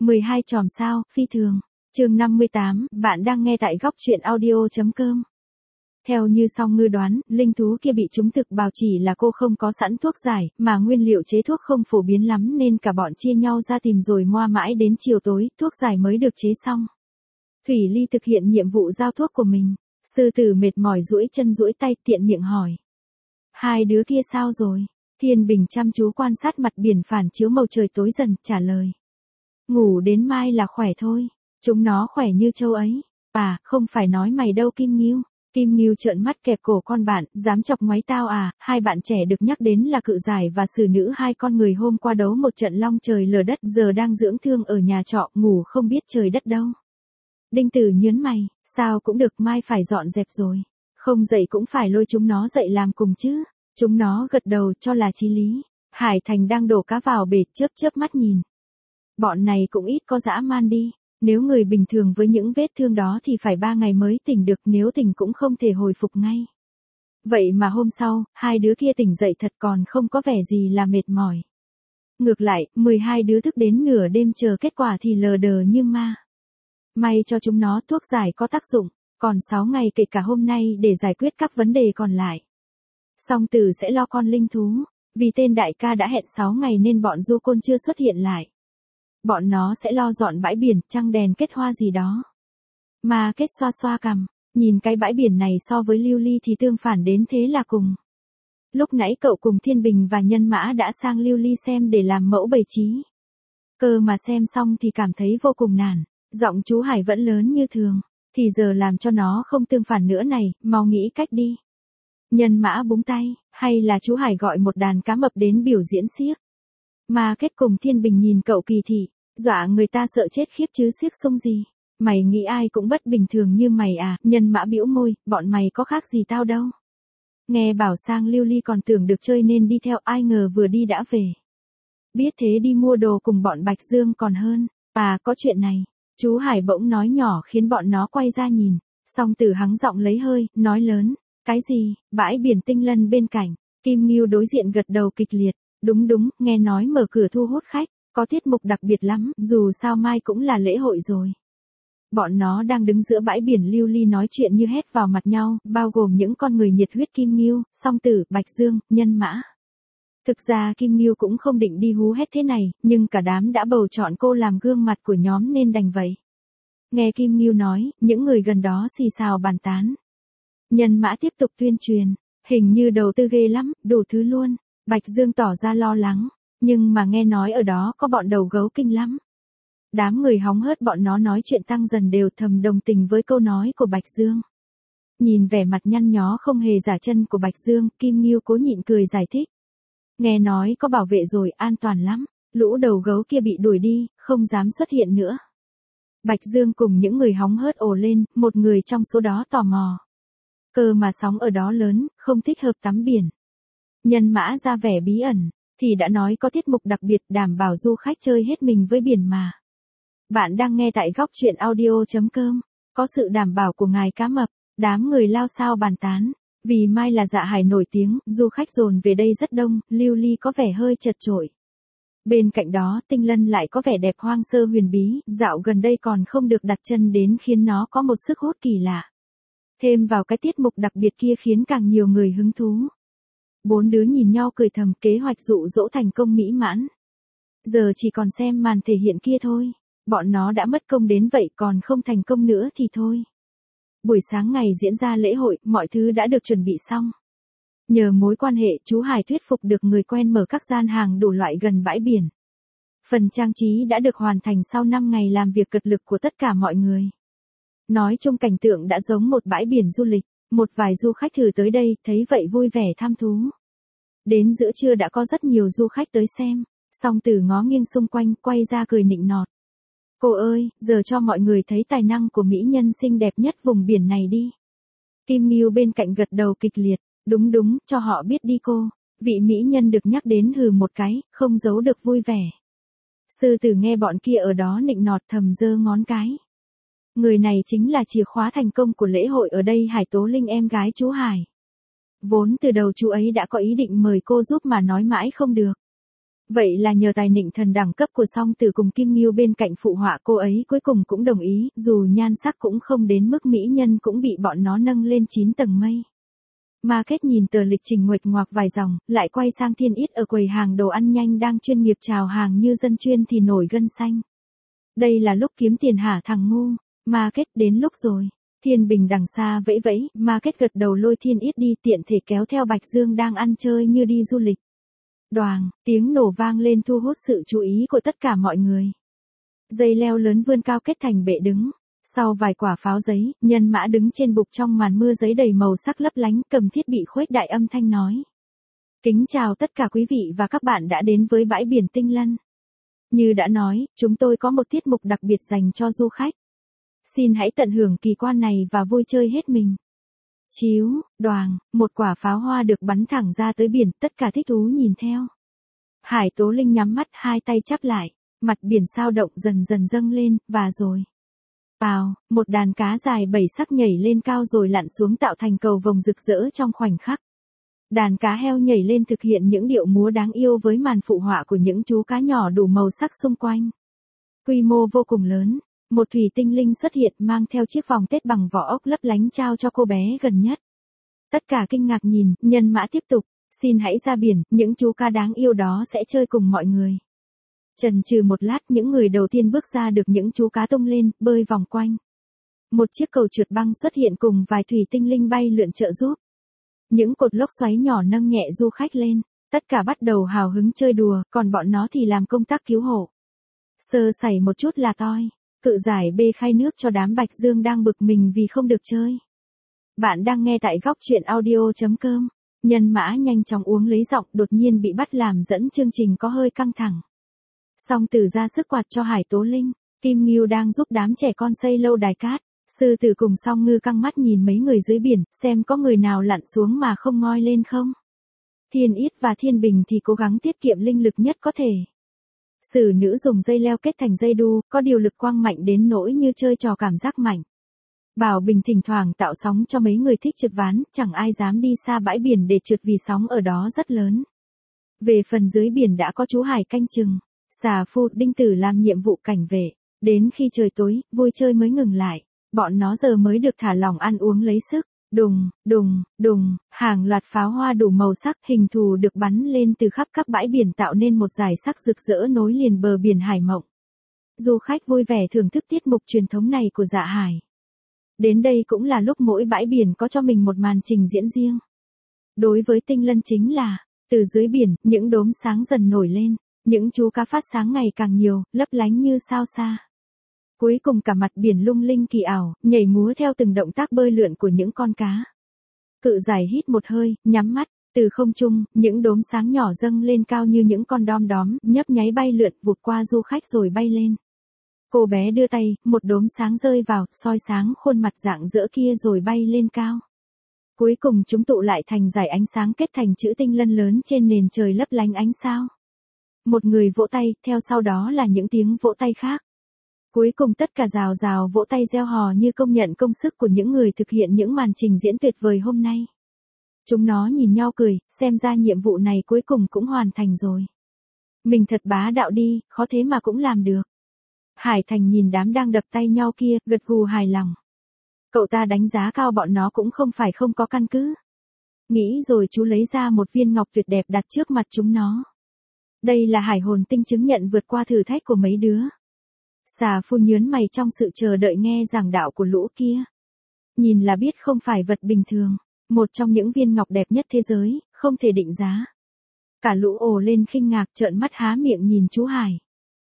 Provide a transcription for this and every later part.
12 chòm sao, phi thường. Chương 58, bạn đang nghe tại góc truyện audio.com. Theo như Song Ngư đoán, linh thú kia bị trúng thực bào chỉ là cô không có sẵn thuốc giải, mà nguyên liệu chế thuốc không phổ biến lắm nên cả bọn chia nhau ra tìm rồi moa mãi đến chiều tối, thuốc giải mới được chế xong. Thủy Ly thực hiện nhiệm vụ giao thuốc của mình. Sư tử mệt mỏi duỗi chân duỗi tay tiện miệng hỏi. Hai đứa kia sao rồi? Thiên Bình chăm chú quan sát mặt biển phản chiếu màu trời tối dần, trả lời. Ngủ đến mai là khỏe thôi. Chúng nó khỏe như trâu ấy. À, không phải nói mày đâu Kim Ngưu. Kim Ngưu trợn mắt kẹp cổ con bạn, dám chọc ngoáy tao à? Hai bạn trẻ được nhắc đến là Cự Giải và Sử Nữ, hai con người hôm qua đấu một trận long trời lở đất, giờ đang dưỡng thương ở nhà trọ, ngủ không biết trời đất đâu. Đinh Tử nhớn mày, sao cũng được, mai phải dọn dẹp rồi. Không dậy cũng phải lôi chúng nó dậy làm cùng chứ. Chúng nó gật đầu cho là chí lý. Hải Thành đang đổ cá vào bể, chớp chớp mắt nhìn. Bọn này cũng ít có dã man đi. Nếu người bình thường với những vết thương đó thì phải 3 ngày mới tỉnh được, nếu tỉnh cũng không thể hồi phục ngay. Vậy mà hôm sau, hai đứa kia tỉnh dậy thật còn không có vẻ gì là mệt mỏi. Ngược lại, 12 đứa thức đến nửa đêm chờ kết quả thì lờ đờ như ma. May cho chúng nó thuốc giải có tác dụng, còn 6 ngày kể cả hôm nay để giải quyết các vấn đề còn lại. Song Tử sẽ lo con linh thú, vì tên đại ca đã hẹn 6 ngày nên bọn du côn chưa xuất hiện lại. Bọn nó sẽ lo dọn bãi biển, trăng đèn kết hoa gì đó. Mà Kết xoa xoa cằm, nhìn cái bãi biển này so với Lưu Ly thì tương phản đến thế là cùng. Lúc nãy cậu cùng Thiên Bình và Nhân Mã đã sang Lưu Ly xem để làm mẫu bày trí. Cơ mà xem xong thì cảm thấy vô cùng nản, giọng chú Hải vẫn lớn như thường, thì giờ làm cho nó không tương phản nữa này, mau nghĩ cách đi. Nhân Mã búng tay, hay là chú Hải gọi một đàn cá mập đến biểu diễn xiếc. Mà Kết cùng Thiên Bình nhìn cậu kỳ thị, dọa người ta sợ chết khiếp chứ xiếc xung gì. Mày nghĩ ai cũng bất bình thường như mày à? Nhân Mã bĩu môi, bọn mày có khác gì tao đâu. Nghe bảo sang Lưu Ly còn tưởng được chơi nên đi theo, ai ngờ vừa đi đã về. Biết thế đi mua đồ cùng bọn Bạch Dương còn hơn. À, có chuyện này. Chú Hải bỗng nói nhỏ khiến bọn nó quay ra nhìn. Song Tử hắng giọng lấy hơi, nói lớn. Cái gì? Bãi biển Tinh Lân bên cạnh. Kim Ngưu đối diện gật đầu kịch liệt. Đúng đúng, nghe nói mở cửa thu hút khách, có tiết mục đặc biệt lắm, dù sao mai cũng là lễ hội rồi. Bọn nó đang đứng giữa bãi biển Lưu Ly nói chuyện như hét vào mặt nhau, bao gồm những con người nhiệt huyết Kim Ngưu, Song Tử, Bạch Dương, Nhân Mã. Thực ra Kim Ngưu cũng không định đi hú hét thế này, nhưng cả đám đã bầu chọn cô làm gương mặt của nhóm nên đành vậy. Nghe Kim Ngưu nói, những người gần đó xì xào bàn tán. Nhân Mã tiếp tục tuyên truyền, hình như đầu tư ghê lắm, đủ thứ luôn. Bạch Dương tỏ ra lo lắng, nhưng mà nghe nói ở đó có bọn đầu gấu kinh lắm. Đám người hóng hớt bọn nó nói chuyện tăng dần đều thầm đồng tình với câu nói của Bạch Dương. Nhìn vẻ mặt nhăn nhó không hề giả chân của Bạch Dương, Kim Ngưu cố nhịn cười giải thích. Nghe nói có bảo vệ rồi, an toàn lắm, lũ đầu gấu kia bị đuổi đi, không dám xuất hiện nữa. Bạch Dương cùng những người hóng hớt ồ lên, một người trong số đó tò mò. Cơ mà sóng ở đó lớn, không thích hợp tắm biển. Nhân Mã ra vẻ bí ẩn, thì đã nói có tiết mục đặc biệt đảm bảo du khách chơi hết mình với biển mà. Bạn đang nghe tại góc truyện audio.com, có sự đảm bảo của ngài cá mập, đám người lao xao bàn tán. Vì mai là Dạ Hải nổi tiếng, du khách dồn về đây rất đông, Lưu Ly có vẻ hơi chật chội. Bên cạnh đó, Tinh Lân lại có vẻ đẹp hoang sơ huyền bí, dạo gần đây còn không được đặt chân đến khiến nó có một sức hút kỳ lạ. Thêm vào cái tiết mục đặc biệt kia khiến càng nhiều người hứng thú. 4 đứa nhìn nhau cười thầm, kế hoạch dụ dỗ thành công mỹ mãn. Giờ chỉ còn xem màn thể hiện kia thôi. Bọn nó đã mất công đến vậy còn không thành công nữa thì thôi. Buổi sáng ngày diễn ra lễ hội, mọi thứ đã được chuẩn bị xong. Nhờ mối quan hệ, chú Hải thuyết phục được người quen mở các gian hàng đủ loại gần bãi biển. Phần trang trí đã được hoàn thành sau 5 ngày làm việc cật lực của tất cả mọi người. Nói chung cảnh tượng đã giống một bãi biển du lịch. Một vài du khách thử tới đây, thấy vậy vui vẻ tham thú. Đến giữa trưa đã có rất nhiều du khách tới xem. Song Tử ngó nghiêng xung quanh, quay ra cười nịnh nọt. Cô ơi, giờ cho mọi người thấy tài năng của mỹ nhân xinh đẹp nhất vùng biển này đi. Kim Ngưu bên cạnh gật đầu kịch liệt. Đúng đúng, cho họ biết đi cô. Vị mỹ nhân được nhắc đến hừ một cái, không giấu được vui vẻ. Sư Tử nghe bọn kia ở đó nịnh nọt thầm giơ ngón cái. Người này chính là chìa khóa thành công của lễ hội ở đây, Hải Tố Linh em gái chú Hải. Vốn từ đầu chú ấy đã có ý định mời cô giúp mà nói mãi không được. Vậy là nhờ tài nịnh thần đẳng cấp của Song Tử cùng Kim Ngưu bên cạnh phụ họa cô ấy cuối cùng cũng đồng ý, dù nhan sắc cũng không đến mức mỹ nhân cũng bị bọn nó nâng lên 9 tầng mây. Market nhìn tờ lịch trình nguệch ngoạc vài dòng, lại quay sang Thiên Ít ở quầy hàng đồ ăn nhanh đang chuyên nghiệp chào hàng như dân chuyên thì nổi gân xanh. Đây là lúc kiếm tiền hả thằng ngu, Market đến lúc rồi. Thiên Bình đằng xa vẫy vẫy, Market gật đầu lôi Thiên Ít đi tiện thể kéo theo Bạch Dương đang ăn chơi như đi du lịch. Đoàng, tiếng nổ vang lên thu hút sự chú ý của tất cả mọi người. Dây leo lớn vươn cao kết thành bệ đứng. Sau vài quả pháo giấy, Nhân Mã đứng trên bục trong màn mưa giấy đầy màu sắc lấp lánh cầm thiết bị khuếch đại âm thanh nói. Kính chào tất cả quý vị và các bạn đã đến với bãi biển Tinh Lân. Như đã nói, chúng tôi có một tiết mục đặc biệt dành cho du khách. Xin hãy tận hưởng kỳ quan này và vui chơi hết mình. Chíu, đoàng, một quả pháo hoa được bắn thẳng ra tới biển, tất cả thích thú nhìn theo. Hải Tố Linh nhắm mắt hai tay chắp lại, mặt biển sao động dần dần dâng lên, và rồi. Bào, một đàn cá dài 7 sắc nhảy lên cao rồi lặn xuống tạo thành cầu vồng rực rỡ trong khoảnh khắc. Đàn cá heo nhảy lên thực hiện những điệu múa đáng yêu với màn phụ họa của những chú cá nhỏ đủ màu sắc xung quanh. Quy mô vô cùng lớn, một thủy tinh linh xuất hiện mang theo chiếc vòng tết bằng vỏ ốc lấp lánh trao cho cô bé gần nhất. Tất cả kinh ngạc nhìn, Nhân Mã tiếp tục, xin hãy ra biển, những chú cá đáng yêu đó sẽ chơi cùng mọi người. Chần chừ một lát những người đầu tiên bước ra được những chú cá tung lên, bơi vòng quanh. Một chiếc cầu trượt băng xuất hiện cùng vài thủy tinh linh bay lượn trợ giúp. Những cột lốc xoáy nhỏ nâng nhẹ du khách lên, tất cả bắt đầu hào hứng chơi đùa, còn bọn nó thì làm công tác cứu hộ. Sơ sẩy một chút là toi, cự giải bê khay nước cho đám Bạch Dương đang bực mình vì không được chơi. Bạn đang nghe tại góc truyện audio.com, Nhân Mã nhanh chóng uống lấy giọng đột nhiên bị bắt làm dẫn chương trình có hơi căng thẳng. Song Tử ra sức quạt cho Hải Tố Linh, Kim Ngưu đang giúp đám trẻ con xây lâu đài cát, Sư Tử cùng Song Ngư căng mắt nhìn mấy người dưới biển, xem có người nào lặn xuống mà không ngoi lên không. Thiên Ít và Thiên Bình thì cố gắng tiết kiệm linh lực nhất có thể. Sử nữ dùng dây leo kết thành dây đu, có điều lực quang mạnh đến nỗi như chơi trò cảm giác mạnh. Bảo Bình thỉnh thoảng tạo sóng cho mấy người thích trượt ván, chẳng ai dám đi xa bãi biển để trượt vì sóng ở đó rất lớn. Về phần dưới biển đã có chú Hải canh chừng. Xà Phu, Đinh Tử làm nhiệm vụ cảnh vệ, đến khi trời tối, vui chơi mới ngừng lại, bọn nó giờ mới được thả lỏng ăn uống lấy sức, đùng, đùng, đùng, hàng loạt pháo hoa đủ màu sắc hình thù được bắn lên từ khắp các bãi biển tạo nên một dải sắc rực rỡ nối liền bờ biển Hải Mộng. Du khách vui vẻ thưởng thức tiết mục truyền thống này của Dạ Hải. Đến đây cũng là lúc mỗi bãi biển có cho mình một màn trình diễn riêng. Đối với Tinh Lân chính là, từ dưới biển, những đốm sáng dần nổi lên. Những chú cá phát sáng ngày càng nhiều, lấp lánh như sao xa. Cuối cùng cả mặt biển lung linh kỳ ảo, nhảy múa theo từng động tác bơi lượn của những con cá. Cự giải hít một hơi, nhắm mắt, từ không trung, những đốm sáng nhỏ dâng lên cao như những con đom đóm, nhấp nháy bay lượn vụt qua du khách rồi bay lên. Cô bé đưa tay, một đốm sáng rơi vào, soi sáng khuôn mặt rạng rỡ kia rồi bay lên cao. Cuối cùng chúng tụ lại thành dải ánh sáng kết thành chữ Tinh Lân lớn trên nền trời lấp lánh ánh sao. Một người vỗ tay, theo sau đó là những tiếng vỗ tay khác. Cuối cùng tất cả rào rào vỗ tay reo hò như công nhận công sức của những người thực hiện những màn trình diễn tuyệt vời hôm nay. Chúng nó nhìn nhau cười, xem ra nhiệm vụ này cuối cùng cũng hoàn thành rồi. Mình thật bá đạo đi, khó thế mà cũng làm được. Hải Thành nhìn đám đang đập tay nhau kia, gật gù hài lòng. Cậu ta đánh giá cao bọn nó cũng không phải không có căn cứ. Nghĩ rồi chú lấy ra một viên ngọc tuyệt đẹp đặt trước mặt chúng nó. Đây là hải hồn tinh chứng nhận vượt qua thử thách của mấy đứa. Xà Phu nhớn mày trong sự chờ đợi nghe giảng đạo của lũ kia. Nhìn là biết không phải vật bình thường, một trong những viên ngọc đẹp nhất thế giới, không thể định giá. Cả lũ ồ lên khinh ngạc trợn mắt há miệng nhìn chú Hải.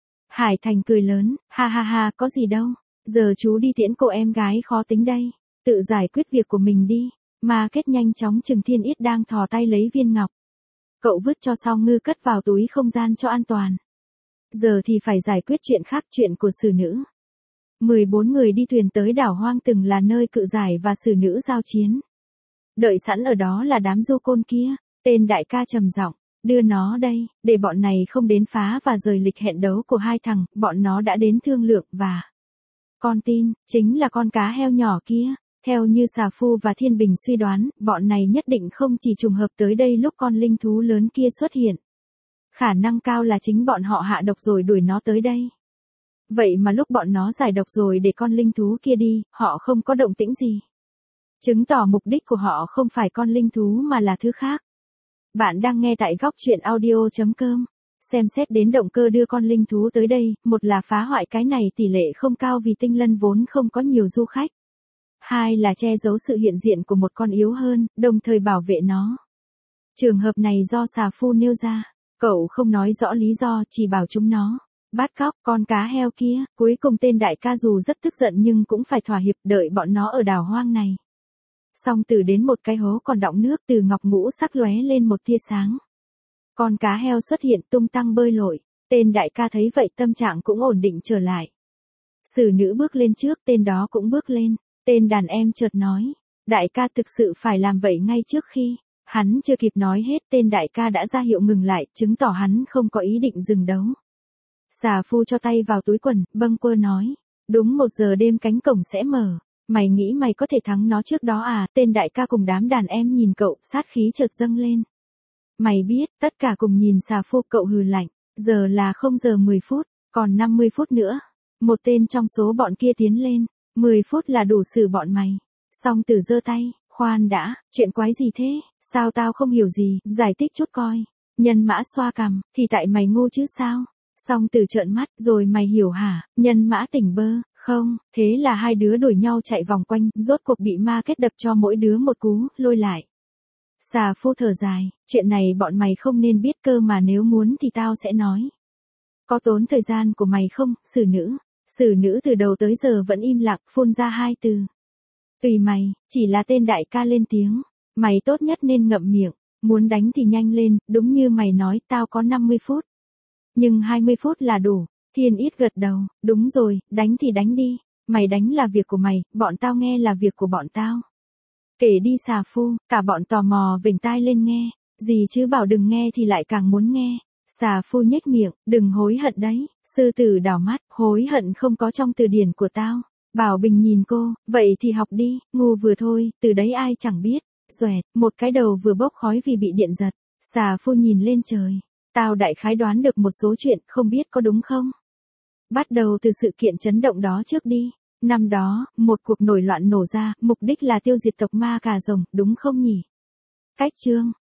Hải Thành cười lớn, ha ha ha, có gì đâu, giờ chú đi tiễn cô em gái khó tính đây, tự giải quyết việc của mình đi. Mà kết nhanh chóng chừng Thiên Ít đang thò tay lấy viên ngọc. Cậu vứt cho Song Ngư cất vào túi không gian cho an toàn. Giờ thì phải giải quyết chuyện khác, chuyện của sử nữ. 14 người đi thuyền tới đảo hoang từng là nơi cự giải và sử nữ giao chiến. Đợi sẵn ở đó là đám du côn kia, tên đại ca trầm giọng, đưa nó đây, để bọn này không đến phá và rời lịch hẹn đấu của hai thằng, bọn nó đã đến thương lượng và... Con tin, chính là con cá heo nhỏ kia. Theo như Xà Phu và Thiên Bình suy đoán, bọn này nhất định không chỉ trùng hợp tới đây lúc con linh thú lớn kia xuất hiện. Khả năng cao là chính bọn họ hạ độc rồi đuổi nó tới đây. Vậy mà lúc bọn nó giải độc rồi để con linh thú kia đi, họ không có động tĩnh gì. Chứng tỏ mục đích của họ không phải con linh thú mà là thứ khác. Bạn đang nghe tại góc truyện audio.com. Xem xét đến động cơ đưa con linh thú tới đây, một là phá hoại cái này tỷ lệ không cao vì Tinh Lân vốn không có nhiều du khách. Hai là che giấu sự hiện diện của một con yếu hơn, đồng thời bảo vệ nó. Trường hợp này do xà phu nêu ra, cậu không nói rõ lý do, chỉ bảo chúng nó bắt cóc con cá heo kia. Cuối cùng tên đại ca dù rất tức giận nhưng cũng phải thỏa hiệp đợi bọn nó ở đảo hoang này. Song Tử đến một cái hố còn đọng nước, từ ngọc ngũ sắc lóe lên một tia sáng. Con cá heo xuất hiện tung tăng bơi lội, tên đại ca thấy vậy tâm trạng cũng ổn định trở lại. Sử nữ bước lên trước, tên đó cũng bước lên, tên đàn em chợt nói, đại ca thực sự phải làm vậy ngay trước khi, hắn chưa kịp nói hết tên đại ca đã ra hiệu ngừng lại, chứng tỏ hắn không có ý định dừng đấu. Xà phu cho tay vào túi quần, bâng quơ nói, đúng 1 giờ đêm cánh cổng sẽ mở. Mày nghĩ mày có thể thắng nó trước đó à? Tên đại ca cùng đám đàn em nhìn cậu, sát khí chợt dâng lên. Mày biết, tất cả cùng nhìn xà phu, cậu hừ lạnh. Giờ là 0 giờ 10 phút, còn 50 phút nữa. Một tên trong số bọn kia tiến lên. 10 phút là đủ xử bọn mày. Song Tử giơ tay, khoan đã, chuyện quái gì thế? Sao tao không hiểu gì, giải thích chút coi. Nhân Mã xoa cằm, thì tại mày ngu chứ sao? Song Tử trợn mắt, rồi mày hiểu hả? Nhân Mã tỉnh bơ. Không, thế là hai đứa đuổi nhau chạy vòng quanh, rốt cuộc bị ma kết đập cho mỗi đứa một cú, lôi lại. Xà phu thở dài, chuyện này bọn mày không nên biết cơ mà nếu muốn thì tao sẽ nói. Có tốn thời gian của mày không, Sử nữ? Sử nữ từ đầu tới giờ vẫn im lặng, phun ra 2 từ. Tùy mày, chỉ là tên đại ca lên tiếng. Mày tốt nhất nên ngậm miệng, muốn đánh thì nhanh lên, đúng như mày nói, tao có 50 phút. Nhưng 20 phút là đủ. Thiên Ít gật đầu, đúng rồi, đánh thì đánh đi, mày đánh là việc của mày, bọn tao nghe là việc của bọn tao. Kể đi xà phu, cả bọn tò mò vểnh tai lên nghe, gì chứ bảo đừng nghe thì lại càng muốn nghe. Xà phu nhếch miệng, đừng hối hận đấy. Sư Tử đảo mắt, hối hận không có trong từ điển của tao. Bảo Bình nhìn cô, vậy thì học đi, ngu vừa thôi, từ đấy ai chẳng biết. Xoẹt, một cái đầu vừa bốc khói vì bị điện giật. Xà phu nhìn lên trời, tao đại khái đoán được một số chuyện, không biết có đúng không? Bắt đầu từ sự kiện chấn động đó trước đi. Năm đó, một cuộc nổi loạn nổ ra, mục đích là tiêu diệt tộc ma cà rồng, đúng không nhỉ? Cách chương